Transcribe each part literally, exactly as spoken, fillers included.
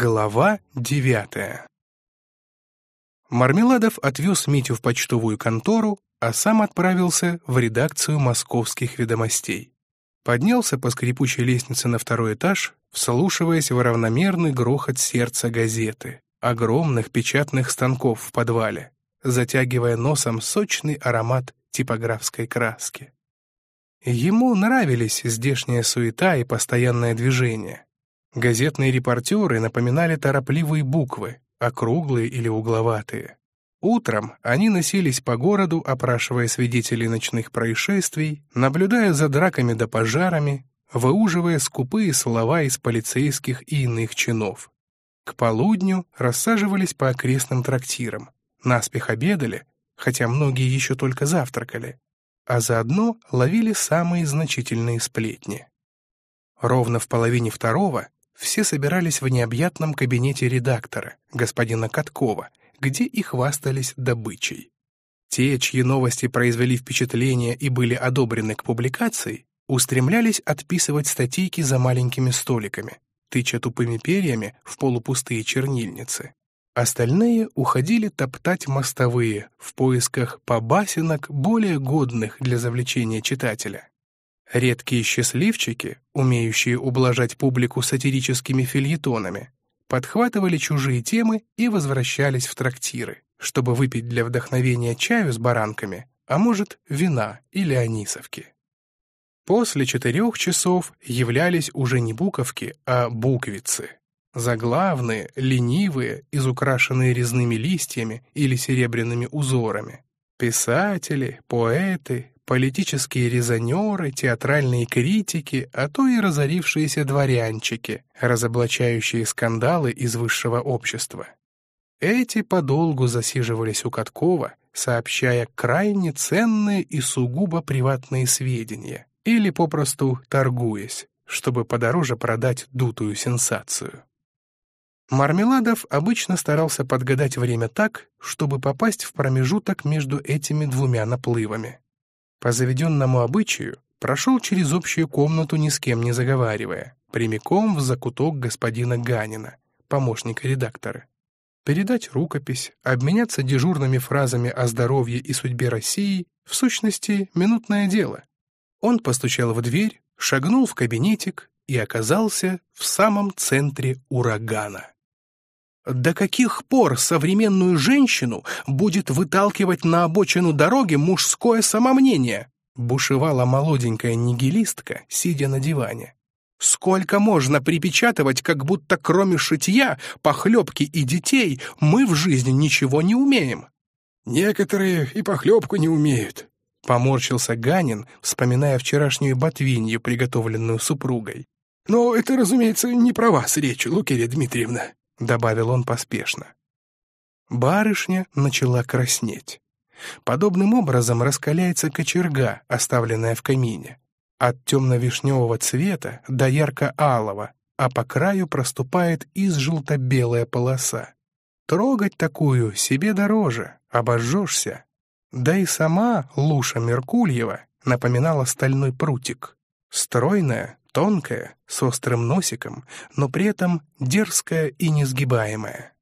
Глава девятая. Мармеладов отвез Митю в почтовую контору, а сам отправился в редакцию «Московских ведомостей». Поднялся по скрипучей лестнице на второй этаж, вслушиваясь в равномерный грохот сердца газеты, огромных печатных станков в подвале, затягивая носом сочный аромат типографской краски. Ему нравились здешняя суета и постоянное движение. Газетные репортеры напоминали торопливые буквы, округлые или угловатые. Утром они носились по городу, опрашивая свидетелей ночных происшествий, наблюдая за драками да пожарами, выуживая скупые слова из полицейских и иных чинов. К полудню рассаживались по окрестным трактирам, наспех обедали, хотя многие еще только завтракали, а заодно ловили самые значительные сплетни. Ровно в половине второго все собирались в необъятном кабинете редактора, господина Каткова, где и хвастались добычей. Те, чьи новости произвели впечатление и были одобрены к публикации, устремлялись отписывать статейки за маленькими столиками, тыча тупыми перьями в полупустые чернильницы. Остальные уходили топтать мостовые в поисках побасенок, более годных для завлечения читателя. Редкие счастливчики, умеющие ублажать публику сатирическими фельетонами, подхватывали чужие темы и возвращались в трактиры, чтобы выпить для вдохновения чаю с баранками, а может, вина или анисовки. После четырех часов являлись уже не буковки, а буквицы. Заглавные, ленивые, изукрашенные резными листьями или серебряными узорами. Писатели, поэты, политические резонеры, театральные критики, а то и разорившиеся дворянчики, разоблачающие скандалы из высшего общества. Эти подолгу засиживались у Каткова, сообщая крайне ценные и сугубо приватные сведения, или попросту торгуясь, чтобы подороже продать дутую сенсацию. Мармеладов обычно старался подгадать время так, чтобы попасть в промежуток между этими двумя наплывами. По заведенному обычаю прошел через общую комнату, ни с кем не заговаривая, прямиком в закуток господина Ганина, помощника редактора. Передать рукопись, обменяться дежурными фразами о здоровье и судьбе России — в сущности, минутное дело. Он постучал в дверь, шагнул в кабинетик и оказался в самом центре урагана. До каких пор современную женщину будет выталкивать на обочину дороги мужское самомнение? Бушевала молоденькая нигилистка, сидя на диване. Сколько можно припечатывать, как будто кроме шитья, похлебки и детей мы в жизни ничего не умеем? Некоторые и похлебку не умеют, поморщился Ганин, вспоминая вчерашнюю ботвинью, приготовленную супругой. Но это, разумеется, не про вас речь, Лукерья Дмитриевна, добавил он поспешно. Барышня начала краснеть. Подобным образом раскаляется кочерга, оставленная в камине. От темно-вишневого цвета до ярко-алого, а по краю проступает изжелто-белая полоса. Трогать такую себе дороже, обожжешься. Да и сама Луша Меркульева напоминала стальной прутик. Стройная, тонкая, с острым носиком, но при этом дерзкая и несгибаемая.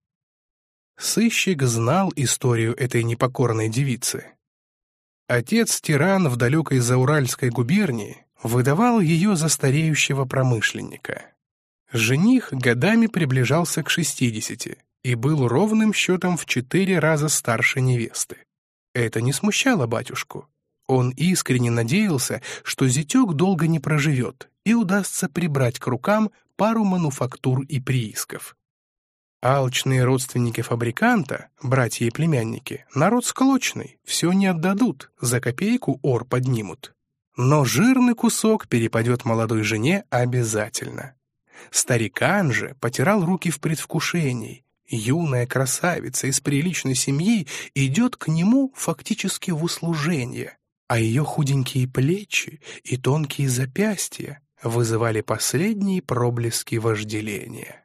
Сыщик знал историю этой непокорной девицы. Отец-тиран в далекой Зауральской губернии выдавал ее за стареющего промышленника. Жених годами приближался к шестидесяти и был ровным счетом в четыре раза старше невесты. Это не смущало батюшку. Он искренне надеялся, что зятек долго не проживет и удастся прибрать к рукам пару мануфактур и приисков. Алчные родственники фабриканта, братья и племянники, народ склочный, все не отдадут, за копейку ор поднимут. Но жирный кусок перепадет молодой жене обязательно. Старикан же потирал руки в предвкушении. Юная красавица из приличной семьи идет к нему фактически в услужение, а ее худенькие плечи и тонкие запястья вызывали последние проблески вожделения.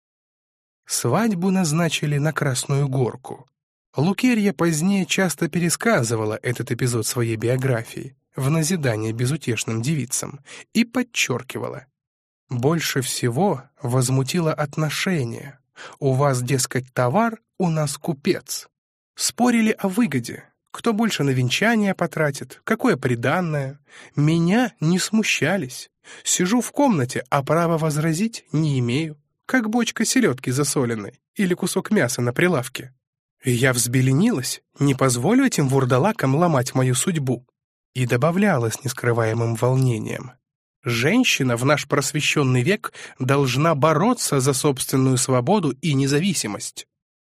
Свадьбу назначили на Красную Горку. Лукерья позднее часто пересказывала этот эпизод своей биографии в назидание безутешным девицам и подчеркивала: больше всего возмутило отношение, У вас, дескать, товар, у нас купец. Спорили о выгоде. Кто больше на венчание потратит, какое приданное. Меня не смущались. Сижу в комнате, а права возразить не имею. Как бочка селедки засоленной или кусок мяса на прилавке. И я взбеленилась, не позволю этим вурдалакам ломать мою судьбу. И добавляла с нескрываемым волнением. Женщина в наш просвещенный век должна бороться за собственную свободу и независимость.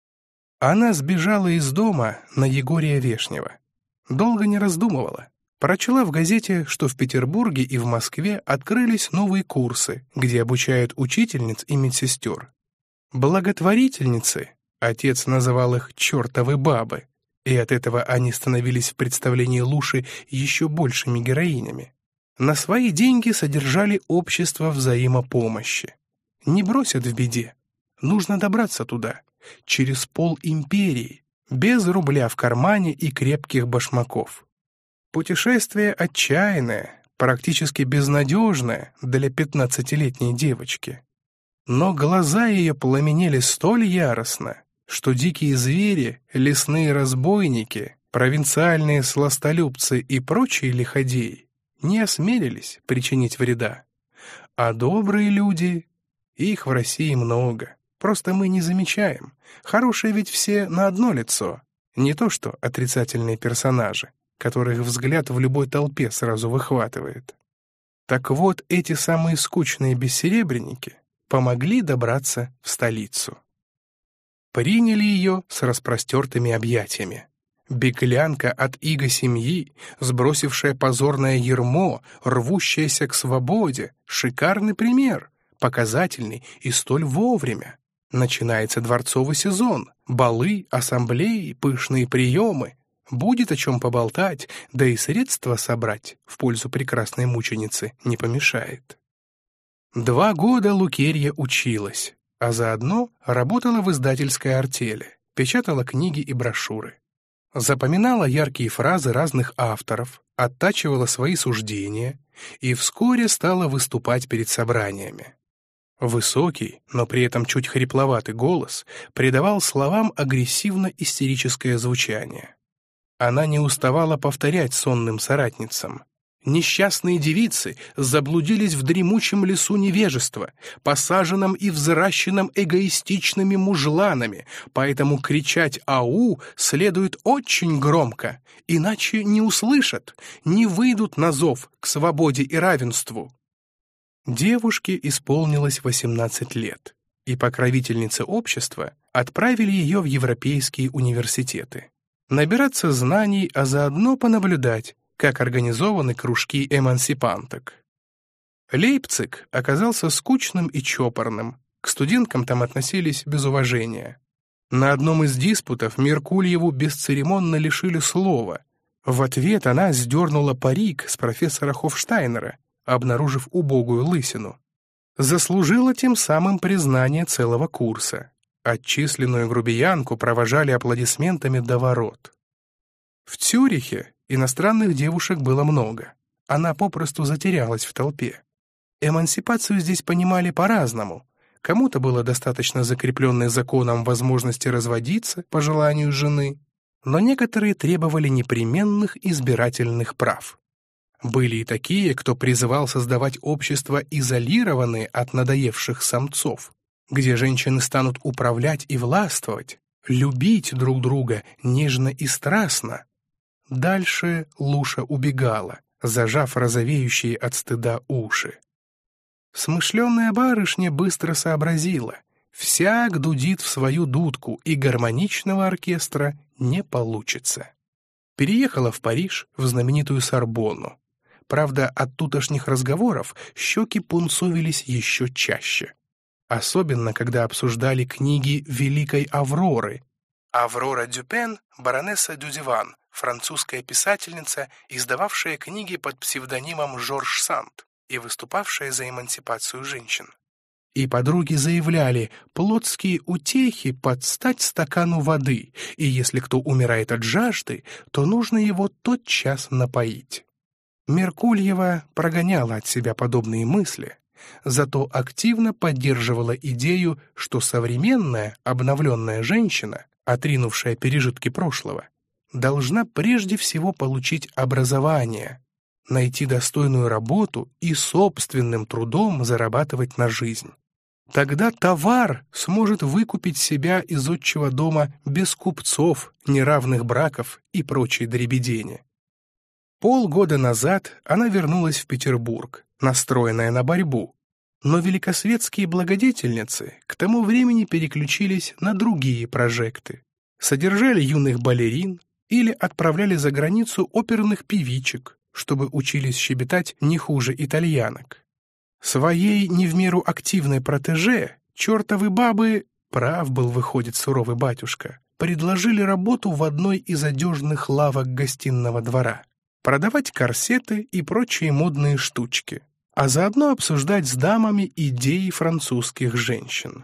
Она сбежала из дома на Егория Вешнего. Долго не раздумывала. Прочла в газете, что в Петербурге и в Москве открылись новые курсы, где обучают учительниц и медсестер. Благотворительницы, отец называл их «чертовы бабы», и от этого они становились в представлении Луши еще большими героинями. На свои деньги содержали общество взаимопомощи. Не бросят в беде. Нужно добраться туда, через пол империи, без рубля в кармане и крепких башмаков. Путешествие отчаянное, практически безнадежное для пятнадцатилетней девочки. Но глаза ее пламенели столь яростно, что дикие звери, лесные разбойники, провинциальные сластолюбцы и прочие лиходеи не осмелились причинить вреда. А добрые люди, их в России много, просто мы не замечаем. Хорошие ведь все на одно лицо, не то что отрицательные персонажи, которых взгляд в любой толпе сразу выхватывает. Так вот, эти самые скучные бессеребренники помогли добраться в столицу. Приняли ее с распростертыми объятиями. Беглянка от иго семьи, сбросившая позорное ярмо, рвущаяся к свободе, шикарный пример, показательный и столь вовремя. Начинается дворцовый сезон, балы, ассамблеи, пышные приемы. Будет о чем поболтать, да и средства собрать в пользу прекрасной мученицы не помешает. Два года Лукерья училась, а заодно работала в издательской артели, печатала книги и брошюры. Запоминала яркие фразы разных авторов, оттачивала свои суждения и вскоре стала выступать перед собраниями. Высокий, но при этом чуть хрипловатый голос придавал словам агрессивно-истерическое звучание. Она не уставала повторять сонным соратницам. Несчастные девицы заблудились в дремучем лесу невежества, посаженном и взращенном эгоистичными мужланами, поэтому кричать «Ау!» следует очень громко, иначе не услышат, не выйдут на зов к свободе и равенству. Девушке исполнилось восемнадцать лет, и покровительницы общества отправили ее в европейские университеты. Набираться знаний, а заодно понаблюдать, как организованы кружки эмансипанток. Лейпциг оказался скучным и чопорным, к студенткам там относились без уважения. На одном из диспутов Меркульеву бесцеремонно лишили слова. В ответ она сдернула парик с профессора Хофштайнера, обнаружив убогую лысину. Заслужила тем самым признание целого курса. Отчисленную грубиянку провожали аплодисментами до ворот. В Цюрихе иностранных девушек было много. Она попросту затерялась в толпе. Эмансипацию здесь понимали по-разному. Кому-то было достаточно закрепленной законом возможности разводиться по желанию жены, но некоторые требовали непременных избирательных прав. Были и такие, кто призывал создавать общества, изолированные от надоевших самцов, где женщины станут управлять и властвовать, любить друг друга нежно и страстно. Дальше Луша убегала, зажав розовеющие от стыда уши. Смышленая барышня быстро сообразила, всяк дудит в свою дудку, и гармоничного оркестра не получится. Переехала в Париж, в знаменитую Сорбонну. Правда, от тутошних разговоров щеки пунцовились еще чаще. Особенно, когда обсуждали книги Великой Авроры. Аврора Дюпен, баронесса Дюдиван, французская писательница, издававшая книги под псевдонимом Жорж Санд и выступавшая за эмансипацию женщин. И подруги заявляли, плотские утехи под стать стакану воды, и если кто умирает от жажды, то нужно его тотчас напоить. Меркульева прогоняла от себя подобные мысли, зато активно поддерживала идею, что современная обновленная женщина, отринувшая пережитки прошлого, должна прежде всего получить образование, найти достойную работу и собственным трудом зарабатывать на жизнь. Тогда товар сможет выкупить себя из отчего дома без купцов, неравных браков и прочей дребедени. Полгода назад она вернулась в Петербург, настроенная на борьбу, но великосветские благодетельницы к тому времени переключились на другие прожекты, содержали юных балерин или отправляли за границу оперных певичек, чтобы учились щебетать не хуже итальянок. Своей не в меру активной протеже чертовы бабы, прав был, выходит, суровый батюшка, предложили работу в одной из одежных лавок гостиного двора, продавать корсеты и прочие модные штучки, а заодно обсуждать с дамами идеи французских женщин.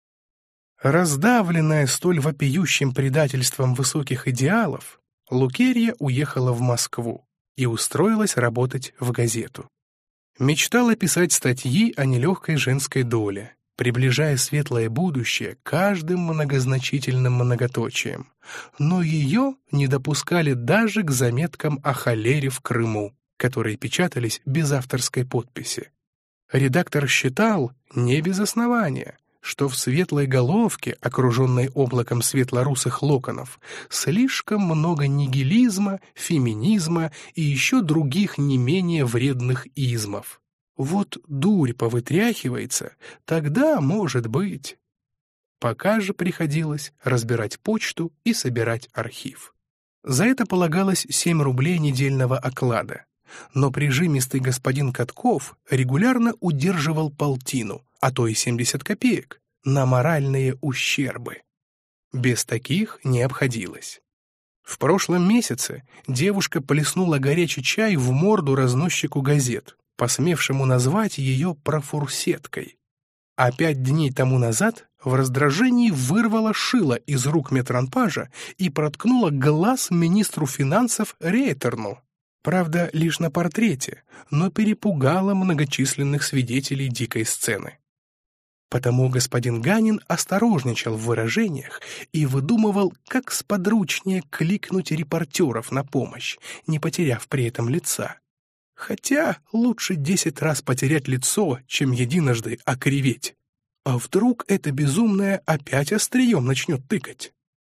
Раздавленная столь вопиющим предательством высоких идеалов, Лукерья уехала в Москву и устроилась работать в газету. Мечтала писать статьи о нелегкой женской доле, приближая светлое будущее каждым многозначительным многоточием, но ее не допускали даже к заметкам о холере в Крыму, которые печатались без авторской подписи. Редактор считал, не без основания, что в светлой головке, окруженной облаком светлорусых локонов, слишком много нигилизма, феминизма и еще других не менее вредных измов. Вот дурь повытряхивается, тогда, может быть. Пока же приходилось разбирать почту и собирать архив. За это полагалось семь рублей недельного оклада, но прижимистый господин Катков регулярно удерживал полтину, а то и семьдесят копеек, на моральные ущербы. Без таких не обходилось. В прошлом месяце девушка плеснула горячий чай в морду разносчику газет, посмевшему назвать ее профурсеткой. А пять дней тому назад в раздражении вырвала шило из рук метранпажа и проткнула глаз министру финансов Рейтерну. Правда, лишь на портрете, но перепугала многочисленных свидетелей дикой сцены. Потому господин Ганин осторожничал в выражениях и выдумывал, как сподручнее кликнуть репортеров на помощь, не потеряв при этом лица. Хотя лучше десять раз потерять лицо, чем единожды окриветь. А вдруг эта безумная опять острием начнет тыкать?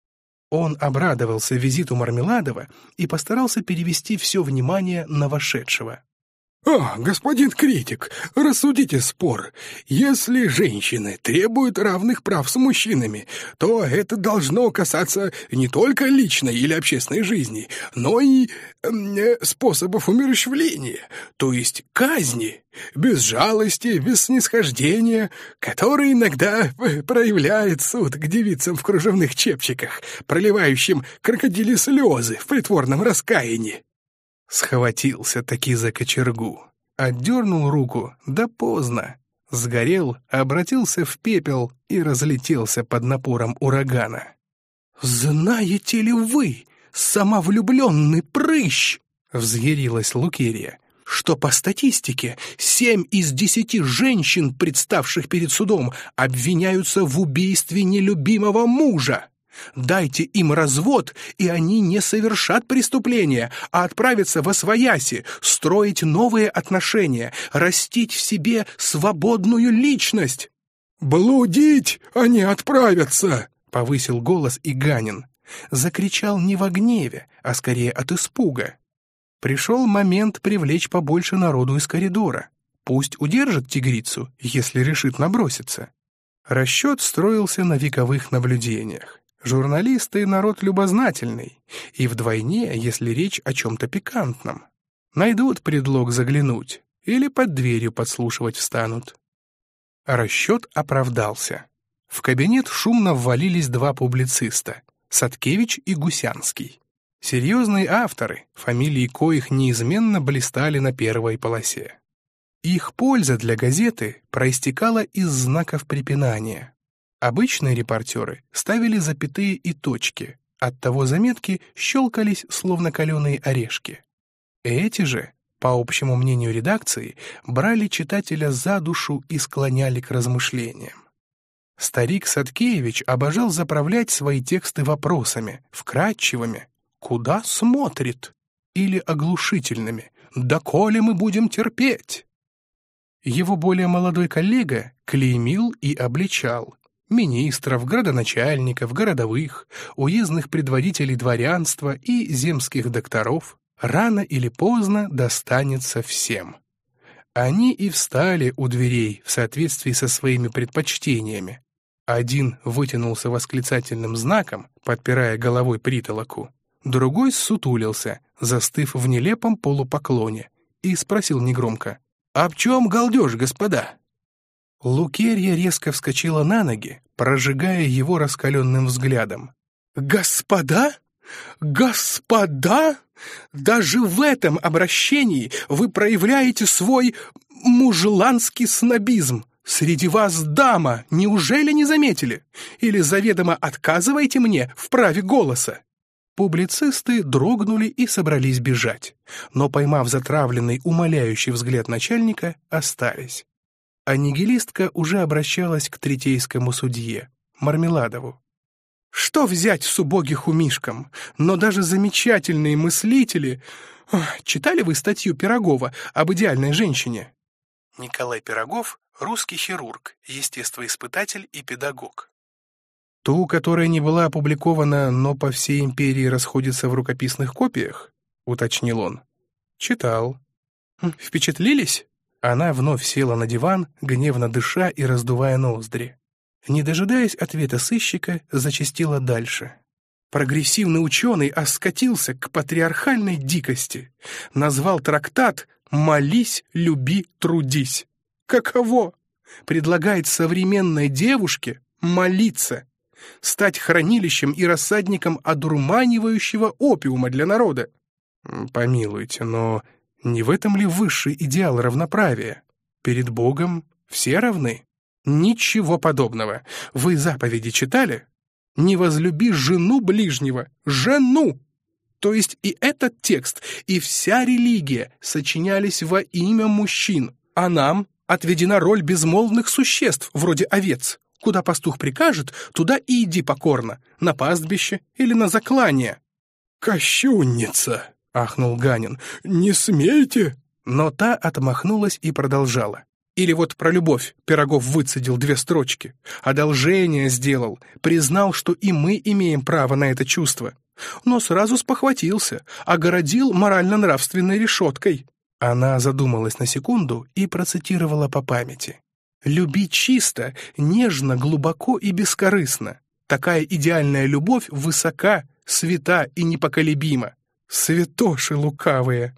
Он обрадовался визиту Мармеладова и постарался перевести все внимание на вошедшего. «О, господин критик, рассудите спор. Если женщины требуют равных прав с мужчинами, то это должно касаться не только личной или общественной жизни, но и э, способов умерщвления, то есть казни, без жалости, без снисхождения, которые иногда проявляет суд к девицам в кружевных чепчиках, проливающим крокодили слезы в притворном раскаянии». Схватился таки за кочергу, отдернул руку, да поздно. Сгорел, обратился в пепел и разлетелся под напором урагана. «Знаете ли вы, самовлюбленный прыщ!» — взъярилась Лукерья, что по статистике семь из десяти женщин, представших перед судом, обвиняются в убийстве нелюбимого мужа. Дайте им развод, и они не совершат преступления, а отправятся восвояси, строить новые отношения, растить в себе свободную личность. «Блудить они отправятся!» — повысил голос и Ганин. Закричал не во гневе, а скорее от испуга. Пришел момент привлечь побольше народу из коридора. Пусть удержит тигрицу, если решит наброситься. Расчет строился на вековых наблюдениях. Журналисты — народ любознательный, и вдвойне, если речь о чем-то пикантном. Найдут предлог заглянуть или под дверью подслушивать встанут. Расчет оправдался. В кабинет шумно ввалились два публициста — Садкевич и Гусянский. Серьезные авторы, фамилии коих неизменно блистали на первой полосе. Их польза для газеты проистекала из знаков препинания. Обычные репортеры ставили запятые и точки, оттого заметки щелкались, словно каленые орешки. Эти же по общему мнению редакции, брали читателя за душу и склоняли к размышлениям. Старик Садкевич обожал заправлять свои тексты вопросами, вкратчивыми «Куда смотрит?» или оглушительными «Доколе мы будем терпеть?». Его более молодой коллега клеймил и обличал министров, градоначальников, городовых, уездных предводителей дворянства и земских докторов. Рано или поздно достанется всем. Они и встали у дверей в соответствии со своими предпочтениями. Один вытянулся восклицательным знаком, подпирая головой притолоку, другой ссутулился, застыв в нелепом полупоклоне, и спросил негромко: «Об чем галдеж, господа?» Лукерья резко вскочила на ноги, прожигая его раскаленным взглядом. «Господа? Господа? Даже в этом обращении вы проявляете свой мужланский снобизм. Среди вас дама, неужели не заметили? Или заведомо отказываете мне в праве голоса?» Публицисты дрогнули и собрались бежать, но, поймав затравленный, умоляющий взгляд начальника, остались. А нигилистка уже обращалась к третейскому судье, Мармеладову. «Что взять с убогих умишкам? Но даже замечательные мыслители... Читали вы статью Пирогова об идеальной женщине?» Николай Пирогов — русский хирург, естествоиспытатель и педагог. «Ту, которая не была опубликована, но по всей империи расходится в рукописных копиях?» — уточнил он. «Читал». «Впечатлились?» Она вновь села на диван, гневно дыша и раздувая ноздри. Не дожидаясь ответа сыщика, зачастила дальше. Прогрессивный ученый оскатился к патриархальной дикости. Назвал трактат «Молись, люби, трудись». Каково? Предлагает современной девушке молиться, стать хранилищем и рассадником одурманивающего опиума для народа. Помилуйте, но не в этом ли высший идеал равноправия? Перед Богом все равны? Ничего подобного. Вы заповеди читали? Не возлюби жену ближнего, жену! То есть и этот текст, и вся религия сочинялись во имя мужчин, а нам отведена роль безмолвных существ, вроде овец. Куда пастух прикажет, туда и иди покорно, на пастбище или на заклание. «Кощунница!» — ахнул Ганин. «Не смейте!» Но та отмахнулась и продолжала. Или вот про любовь Пирогов выцедил две строчки. Одолжение сделал, признал, что и мы имеем право на это чувство. Но сразу спохватился, огородил морально-нравственной решеткой. Она задумалась на секунду и процитировала по памяти. «Люби чисто, нежно, глубоко и бескорыстно. Такая идеальная любовь высока, свята и непоколебима. Святоши лукавые!»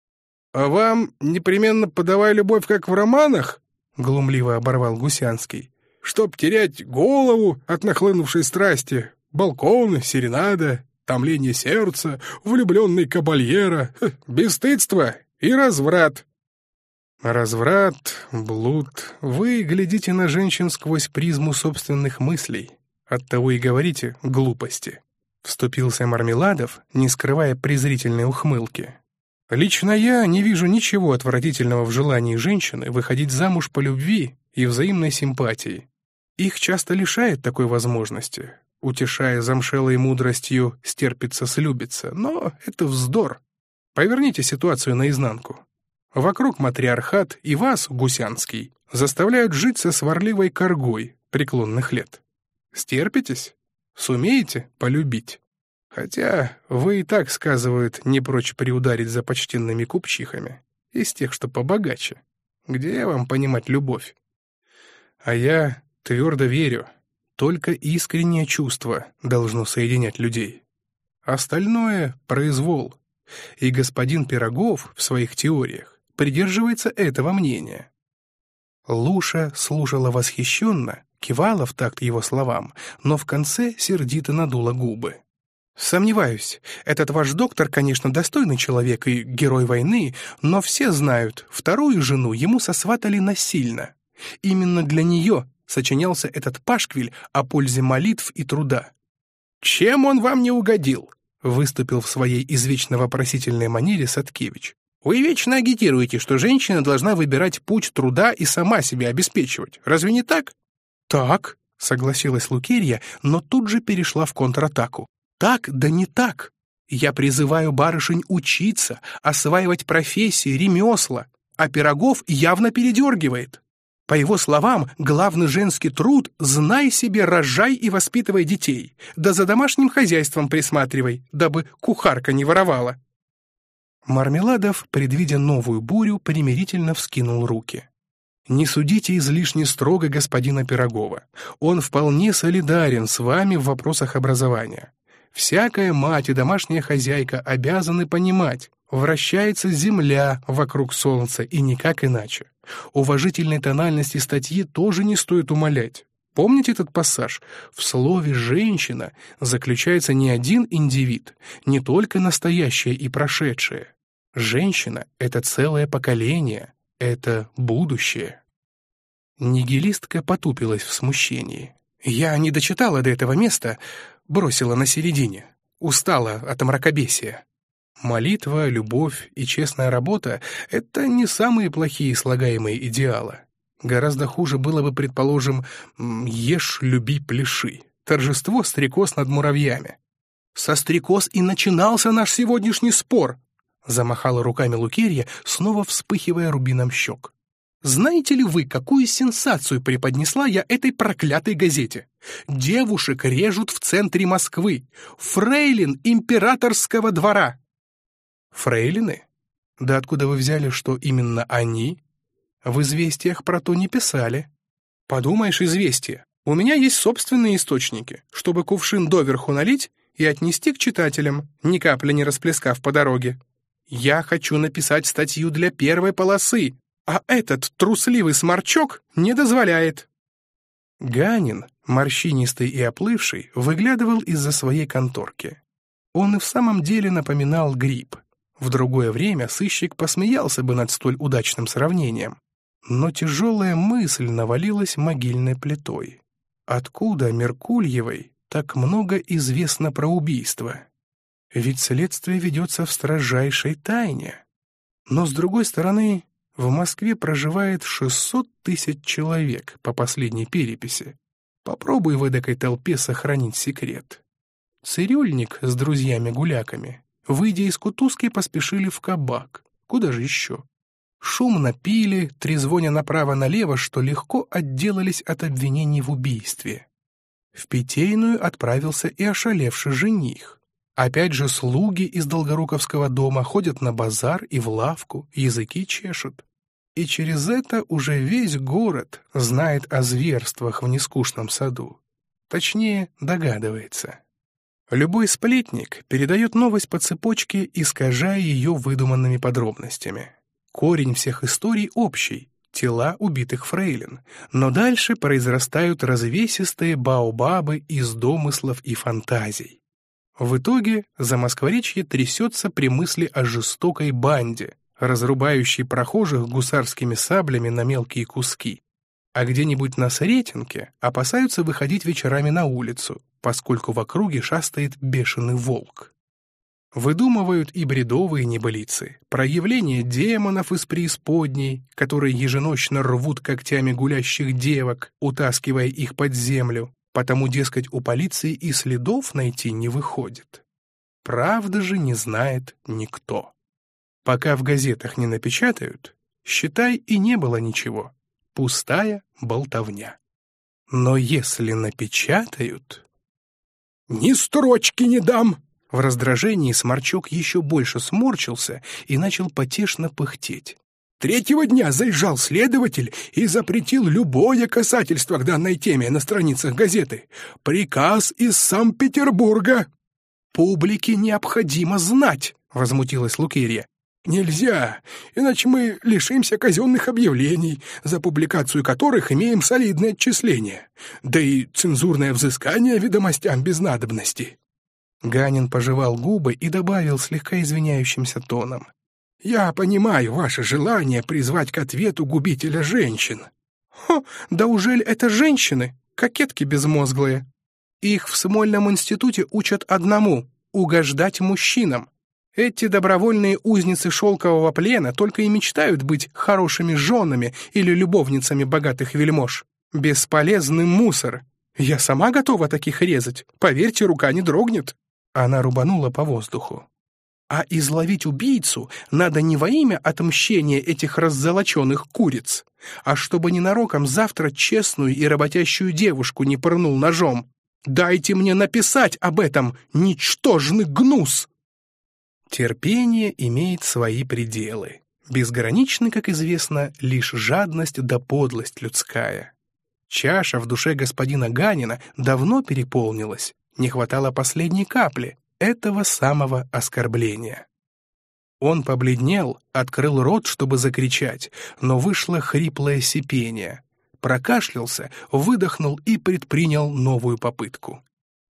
«А вам непременно подавай любовь, как в романах?» — глумливо оборвал Гусянский. «Чтоб терять голову от нахлынувшей страсти, балконы, серенада, томление сердца, влюбленный кабальера, бесстыдство и разврат». «Разврат, блуд. Вы глядите на женщин сквозь призму собственных мыслей. Оттого и говорите глупости», — вступился Мармеладов, не скрывая презрительной ухмылки. «Лично я не вижу ничего отвратительного в желании женщины выходить замуж по любви и взаимной симпатии. Их часто лишает такой возможности, утешая замшелой мудростью «стерпится-слюбится», но это вздор. Поверните ситуацию наизнанку. Вокруг матриархат и вас, Гусянский, заставляют жить со сварливой коргой преклонных лет. Стерпитесь? Сумеете полюбить? Хотя вы и так, сказывают, не прочь приударить за почтенными купчихами, из тех, что побогаче. Где вам понимать любовь? А я твердо верю, только искреннее чувство должно соединять людей. Остальное — произвол. И господин Пирогов в своих теориях придерживается этого мнения». Луша слушала восхищенно, кивала в такт его словам, но в конце сердито надула губы. «Сомневаюсь, этот ваш доктор, конечно, достойный человек и герой войны, но все знают, вторую жену ему сосватали насильно. Именно для нее сочинялся этот пашквиль о пользе молитв и труда». «Чем он вам не угодил?» — выступил в своей извечно вопросительной манере Садкевич. Вы вечно агитируете, что женщина должна выбирать путь труда и сама себя обеспечивать. Разве не так? Так, согласилась Лукерья, но тут же перешла в контратаку. Так, да не так. Я призываю барышень учиться, осваивать профессии, ремесла, а Пирогов явно передергивает. По его словам, главный женский труд — знай себе, рожай и воспитывай детей, да за домашним хозяйством присматривай, дабы кухарка не воровала. Мармеладов, предвидя новую бурю, примирительно вскинул руки. «Не судите излишне строго господина Пирогова. Он вполне солидарен с вами в вопросах образования. Всякая мать и домашняя хозяйка обязаны понимать, вращается земля вокруг солнца и никак иначе. Уважительной тональности статьи тоже не стоит умалять. Помните этот пассаж? В слове «женщина» заключается не один индивид, не только настоящее и прошедшее. Женщина — это целое поколение, это будущее». Нигилистка потупилась в смущении. «Я не дочитала до этого места, бросила на середине. Устала от мракобесия». Молитва, любовь и честная работа — это не самые плохие слагаемые идеалы. Гораздо хуже было бы, предположим, «ешь, люби, пляши». Торжество стрекоз над муравьями. «Со стрекоз и начинался наш сегодняшний спор», — замахала руками Лукерья, снова вспыхивая рубином щек. «Знаете ли вы, какую сенсацию преподнесла я этой проклятой газете? Девушек режут в центре Москвы. Фрейлин императорского двора». «Фрейлины? Да откуда вы взяли, что именно они? В известиях про то не писали». «Подумаешь, известия. У меня есть собственные источники, чтобы кувшин доверху налить и отнести к читателям, ни капли не расплескав по дороге. Я хочу написать статью для первой полосы, а этот трусливый сморчок не дозволяет». Ганин, морщинистый и оплывший, выглядывал из-за своей конторки. Он и в самом деле напоминал гриб. В другое время сыщик посмеялся бы над столь удачным сравнением. Но тяжелая мысль навалилась могильной плитой. Откуда Меркульевой так много известно про убийство? Ведь следствие ведется в строжайшей тайне. Но, с другой стороны, в Москве проживает шестьсот тысяч человек по последней переписи. Попробуй в эдакой толпе сохранить секрет. Цирюльник с друзьями-гуляками, выйдя из Кутузки, поспешили в кабак. Куда же еще? Шумно пили, трезвоня направо-налево, что легко отделались от обвинений в убийстве. В Питейную отправился и ошалевший жених. Опять же слуги из Долгоруковского дома ходят на базар и в лавку, языки чешут. И через это уже весь город знает о зверствах в нескучном саду. Точнее, догадывается. Любой сплетник передает новость по цепочке, искажая ее выдуманными подробностями. Корень всех историй общий — тела убитых фрейлин, но дальше произрастают развесистые баобабы из домыслов и фантазий. В итоге Замоскворечье трясется при мысли о жестокой банде, разрубающей прохожих гусарскими саблями на мелкие куски. А где-нибудь на Сретенке опасаются выходить вечерами на улицу, поскольку в округе шастает бешеный волк. Выдумывают и бредовые небылицы, про явление демонов из преисподней, которые еженочно рвут когтями гулящих девок, утаскивая их под землю, потому, дескать, у полиции и следов найти не выходит. Правда же не знает никто. Пока в газетах не напечатают, считай, и не было ничего. Пустая болтовня. Но если напечатают... «Ни строчки не дам!» В раздражении Сморчок еще больше сморчился и начал потешно пыхтеть. «Третьего дня заезжал следователь и запретил любое касательство к данной теме на страницах газеты. Приказ из Санкт-Петербурга!» «Публике необходимо знать!» — возмутилась Лукерья. «Нельзя, иначе мы лишимся казенных объявлений, за публикацию которых имеем солидное отчисление, да и цензурное взыскание ведомостям без надобности». Ганин пожевал губы и добавил слегка извиняющимся тоном. «Я понимаю ваше желание призвать к ответу губителя женщин». «Хо, да ужель это женщины, кокетки безмозглые? Их в Смольном институте учат одному — угождать мужчинам. Эти добровольные узницы шелкового плена только и мечтают быть хорошими женами или любовницами богатых вельмож. Бесполезный мусор. Я сама готова таких резать. Поверьте, рука не дрогнет». Она рубанула по воздуху. «А изловить убийцу надо не во имя отмщения этих раззолоченных куриц, а чтобы ненароком завтра честную и работящую девушку не пырнул ножом. Дайте мне написать об этом, ничтожный гнус!» Терпение имеет свои пределы. Безграничны, как известно, лишь жадность да подлость людская. Чаша в душе господина Ганина давно переполнилась, не хватало последней капли, этого самого оскорбления. Он побледнел, открыл рот, чтобы закричать, но вышло хриплое сипение. Прокашлялся, выдохнул и предпринял новую попытку.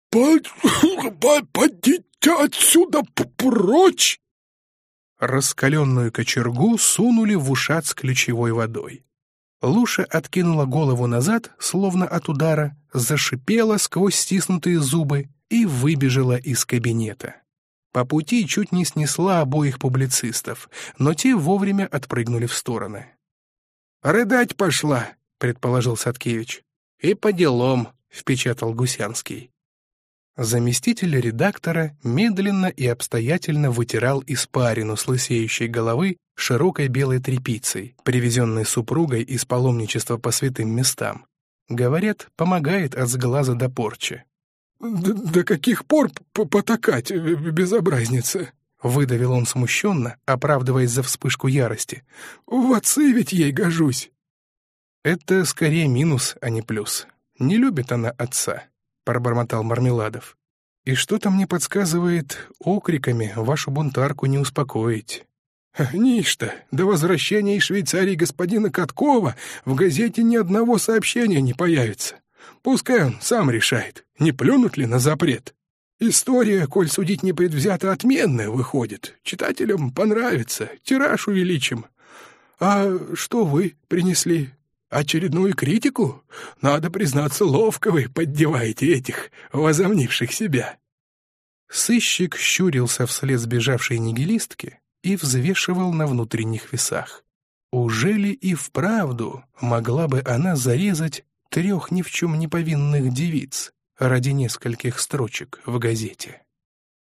«Подите отсюда прочь!» Раскаленную кочергу сунули в ушат с ключевой водой. Луша откинула голову назад, словно от удара, зашипела сквозь стиснутые зубы и выбежала из кабинета. По пути чуть не снесла обоих публицистов, но те вовремя отпрыгнули в стороны. «Рыдать пошла», — предположил Садкевич. «И по делам», — впечатал Гусянский. Заместитель редактора медленно и обстоятельно вытирал испарину с лысеющей головы широкой белой тряпицей, привезенной супругой из паломничества по святым местам. Говорят, помогает от сглаза до порчи. «До, до каких пор потакать, безобразница?» — выдавил он смущенно, оправдываясь за вспышку ярости. «В отцы ведь ей гожусь». «Это скорее минус, а не плюс. Не любит она отца», — пробормотал Мармеладов. «И что-то мне подсказывает, окриками вашу бунтарку не успокоить». «Ничто, до возвращения из Швейцарии господина Каткова в газете ни одного сообщения не появится. Пускай он сам решает, не плюнут ли на запрет. История, коль судить непредвзято, отменная выходит. Читателям понравится, тираж увеличим. А что вы принесли? Очередную критику? Надо признаться, ловко вы поддеваете этих, возомнивших себя». Сыщик щурился вслед сбежавшей нигилистки и взвешивал на внутренних весах. Уже ли и вправду могла бы она зарезать трех ни в чем не повинных девиц ради нескольких строчек в газете?